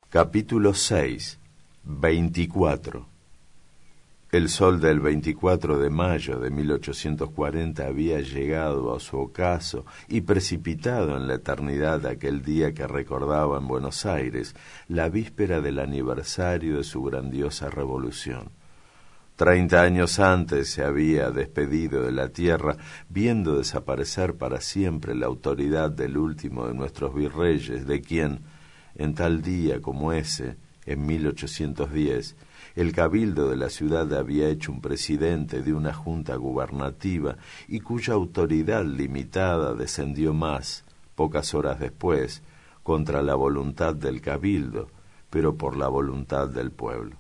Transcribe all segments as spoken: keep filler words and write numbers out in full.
Capítulo seis. veinticuatro. El sol del veinticuatro de mayo de mil ochocientos cuarenta había llegado a su ocaso y precipitado en la eternidad aquel día que recordaba en Buenos Aires la víspera del aniversario de su grandiosa revolución. Treinta años antes se había despedido de la tierra, viendo desaparecer para siempre la autoridad del último de nuestros virreyes, de quien, en tal día como ese, en mil ochocientos diez, el cabildo de la ciudad había hecho un presidente de una junta gubernativa y cuya autoridad limitada descendió más, pocas horas después, contra la voluntad del cabildo, pero por la voluntad del pueblo.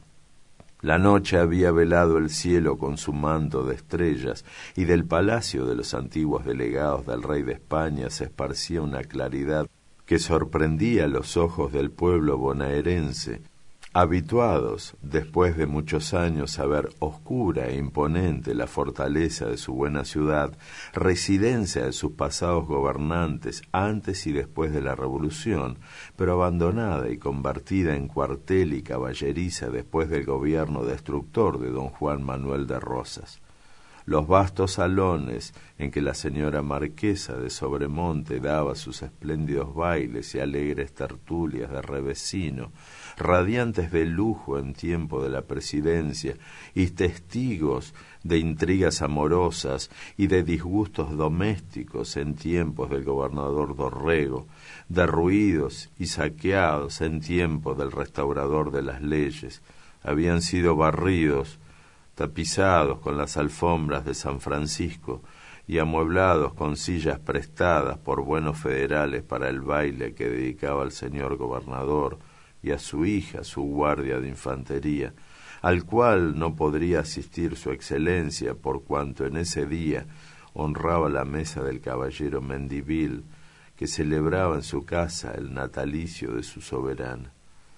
La noche había velado el cielo con su manto de estrellas, y del palacio de los antiguos delegados del rey de España se esparcía una claridad que sorprendía los ojos del pueblo bonaerense, habituados, después de muchos años, a ver oscura e imponente la fortaleza de su buena ciudad, residencia de sus pasados gobernantes antes y después de la Revolución, pero abandonada y convertida en cuartel y caballeriza después del gobierno destructor de don Juan Manuel de Rosas. Los vastos salones en que la señora marquesa de Sobremonte daba sus espléndidos bailes y alegres tertulias de revesino, radiantes de lujo en tiempo de la presidencia y testigos de intrigas amorosas y de disgustos domésticos en tiempos del gobernador Dorrego, derruidos y saqueados en tiempos del restaurador de las leyes, habían sido barridos, tapizados con las alfombras de San Francisco y amueblados con sillas prestadas por buenos federales para el baile que dedicaba al señor gobernador y a su hija, su guardia de infantería, al cual no podría asistir su excelencia por cuanto en ese día honraba la mesa del caballero Mendivil, que celebraba en su casa el natalicio de su soberana.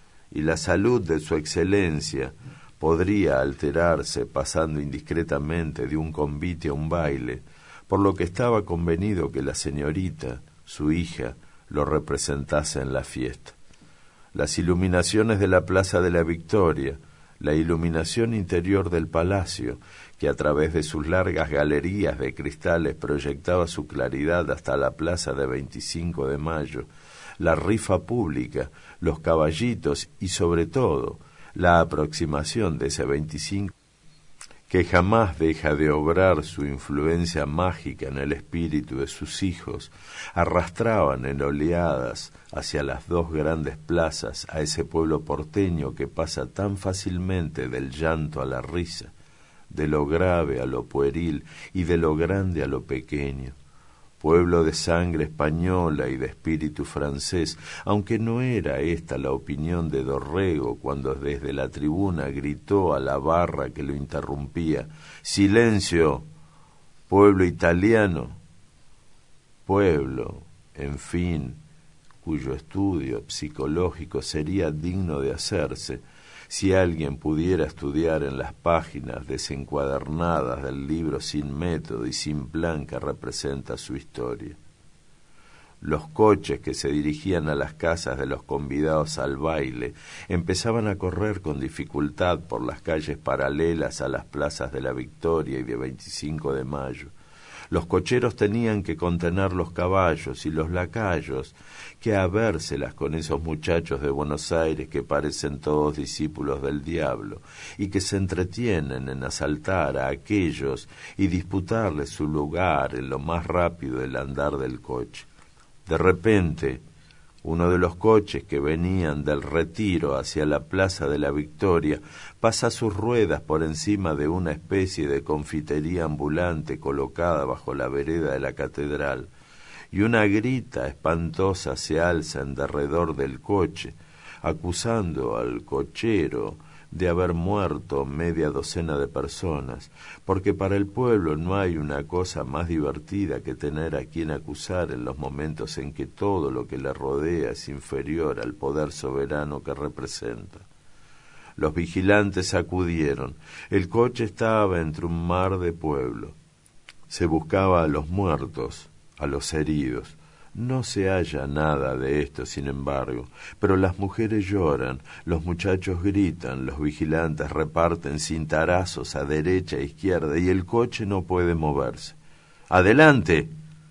Y la salud de su excelencia podría alterarse pasando indiscretamente de un convite a un baile, por lo que estaba convenido que la señorita, su hija, lo representase en la fiesta. Las iluminaciones de la Plaza de la Victoria, la iluminación interior del palacio, que a través de sus largas galerías de cristales proyectaba su claridad hasta la plaza de veinticinco de mayo, la rifa pública, los caballitos y sobre todo la aproximación de ese veinticinco, que jamás deja de obrar su influencia mágica en el espíritu de sus hijos, arrastraban en oleadas hacia las dos grandes plazas a ese pueblo porteño que pasa tan fácilmente del llanto a la risa, de lo grave a lo pueril y de lo grande a lo pequeño. Pueblo de sangre española y de espíritu francés, aunque no era esta la opinión de Dorrego cuando desde la tribuna gritó a la barra que lo interrumpía: ¡Silencio! Pueblo italiano, pueblo, en fin, cuyo estudio psicológico sería digno de hacerse si alguien pudiera estudiar en las páginas desencuadernadas del libro sin método y sin plan que representa su historia. Los coches que se dirigían a las casas de los convidados al baile empezaban a correr con dificultad por las calles paralelas a las plazas de la Victoria y de veinticinco de mayo. Los cocheros tenían que contener los caballos y los lacayos, que habérselas con esos muchachos de Buenos Aires que parecen todos discípulos del diablo y que se entretienen en asaltar a aquellos y disputarles su lugar en lo más rápido del andar del coche. De repente, uno de los coches que venían del Retiro hacia la Plaza de la Victoria pasa sus ruedas por encima de una especie de confitería ambulante colocada bajo la vereda de la catedral, y una grita espantosa se alza en derredor del coche, acusando al cochero de haber muerto media docena de personas, porque para el pueblo no hay una cosa más divertida que tener a quien acusar en los momentos en que todo lo que le rodea es inferior al poder soberano que representa. Los vigilantes acudieron. El coche estaba entre un mar de pueblo. Se buscaba a los muertos, a los heridos. No se halla nada de esto, sin embargo, pero las mujeres lloran, los muchachos gritan, los vigilantes reparten cintarazos a derecha e izquierda y el coche no puede moverse. ¡Adelante!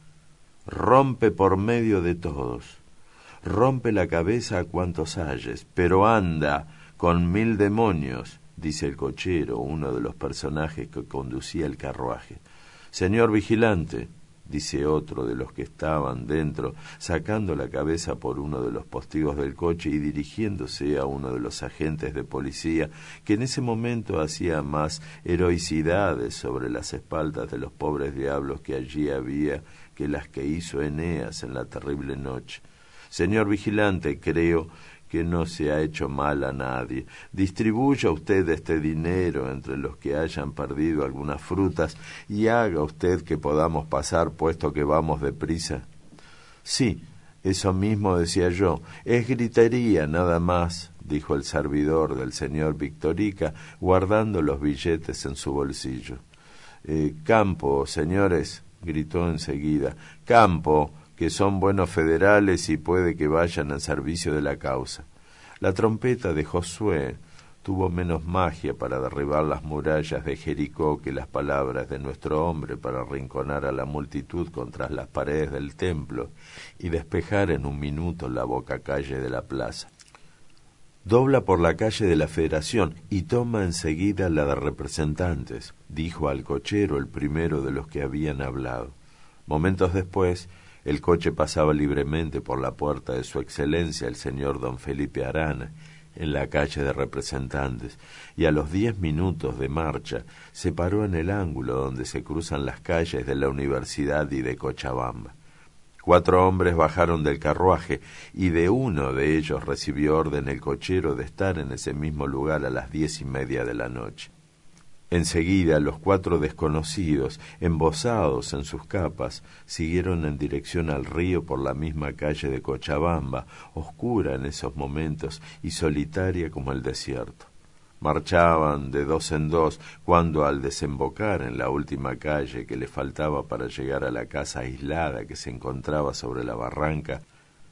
Rompe por medio de todos. Rompe la cabeza a cuantos halles, pero anda con mil demonios, dice el cochero, uno de los personajes que conducía el carruaje. Señor vigilante, dice otro de los que estaban dentro, sacando la cabeza por uno de los postigos del coche y dirigiéndose a uno de los agentes de policía, que en ese momento hacía más heroicidades sobre las espaldas de los pobres diablos que allí había que las que hizo Eneas en la terrible noche. Señor vigilante, creo que no se ha hecho mal a nadie. Distribuya usted este dinero entre los que hayan perdido algunas frutas y haga usted que podamos pasar, puesto que vamos deprisa. Sí, eso mismo decía yo. Es gritería nada más, dijo el servidor del señor Victorica, guardando los billetes en su bolsillo. Eh, campo, señores, gritó enseguida. Campo, que son buenos federales y puede que vayan al servicio de la causa. La trompeta de Josué tuvo menos magia para derribar las murallas de Jericó que las palabras de nuestro hombre para arrinconar a la multitud contra las paredes del templo y despejar en un minuto la boca calle de la plaza. Dobla por la calle de la Federación y toma enseguida la de Representantes, dijo al cochero el primero de los que habían hablado. Momentos después, el coche pasaba libremente por la puerta de su excelencia el señor don Felipe Arana, en la calle de Representantes, y a los diez minutos de marcha se paró en el ángulo donde se cruzan las calles de la Universidad y de Cochabamba. Cuatro hombres bajaron del carruaje, y de uno de ellos recibió orden el cochero de estar en ese mismo lugar a las diez y media de la noche. Enseguida los cuatro desconocidos, embozados en sus capas, siguieron en dirección al río por la misma calle de Cochabamba, oscura en esos momentos y solitaria como el desierto. Marchaban de dos en dos cuando, al desembocar en la última calle que le faltaba para llegar a la casa aislada que se encontraba sobre la barranca,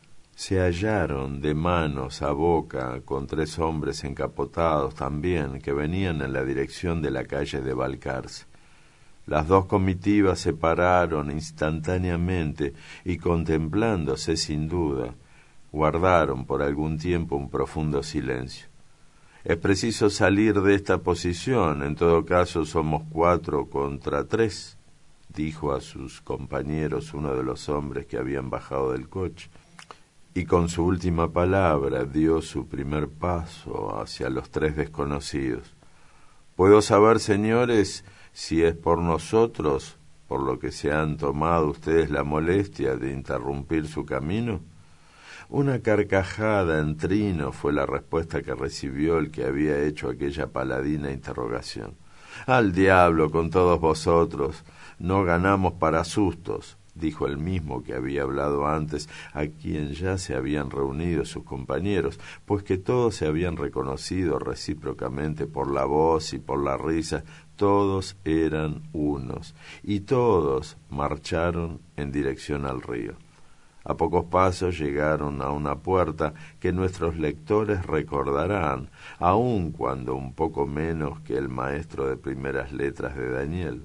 se hallaron de manos a boca con tres hombres encapotados también que venían en la dirección de la calle de Balcarce. Las dos comitivas se pararon instantáneamente y, contemplándose sin duda, guardaron por algún tiempo un profundo silencio. Es preciso salir de esta posición, en todo caso somos cuatro contra tres, dijo a sus compañeros uno de los hombres que habían bajado del coche. Y con su última palabra dio su primer paso hacia los tres desconocidos. ¿Puedo saber, señores, si es por nosotros, por lo que se han tomado ustedes la molestia de interrumpir su camino? Una carcajada en trino fue la respuesta que recibió el que había hecho aquella paladina interrogación. «Al diablo con todos vosotros, no ganamos para sustos», dijo el mismo que había hablado antes, a quien ya se habían reunido sus compañeros, pues que todos se habían reconocido recíprocamente por la voz y por la risa. Todos eran unos, y todos marcharon en dirección al río. A pocos pasos llegaron a una puerta que nuestros lectores recordarán, aun cuando un poco menos que el maestro de primeras letras de Daniel.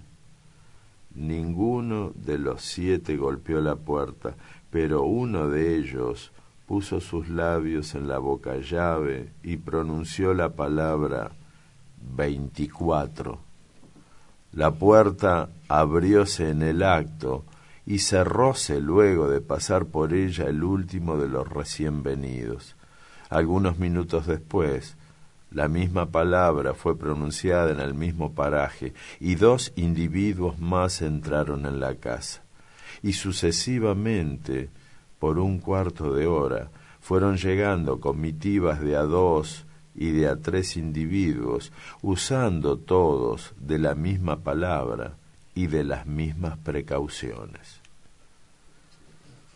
Ninguno de los siete golpeó la puerta, pero uno de ellos puso sus labios en la boca llave y pronunció la palabra veinticuatro. La puerta abrióse en el acto y cerróse luego de pasar por ella el último de los recién venidos. Algunos minutos después, la misma palabra fue pronunciada en el mismo paraje, y dos individuos más entraron en la casa. Y sucesivamente, por un cuarto de hora, fueron llegando comitivas de a dos y de a tres individuos, usando todos de la misma palabra y de las mismas precauciones.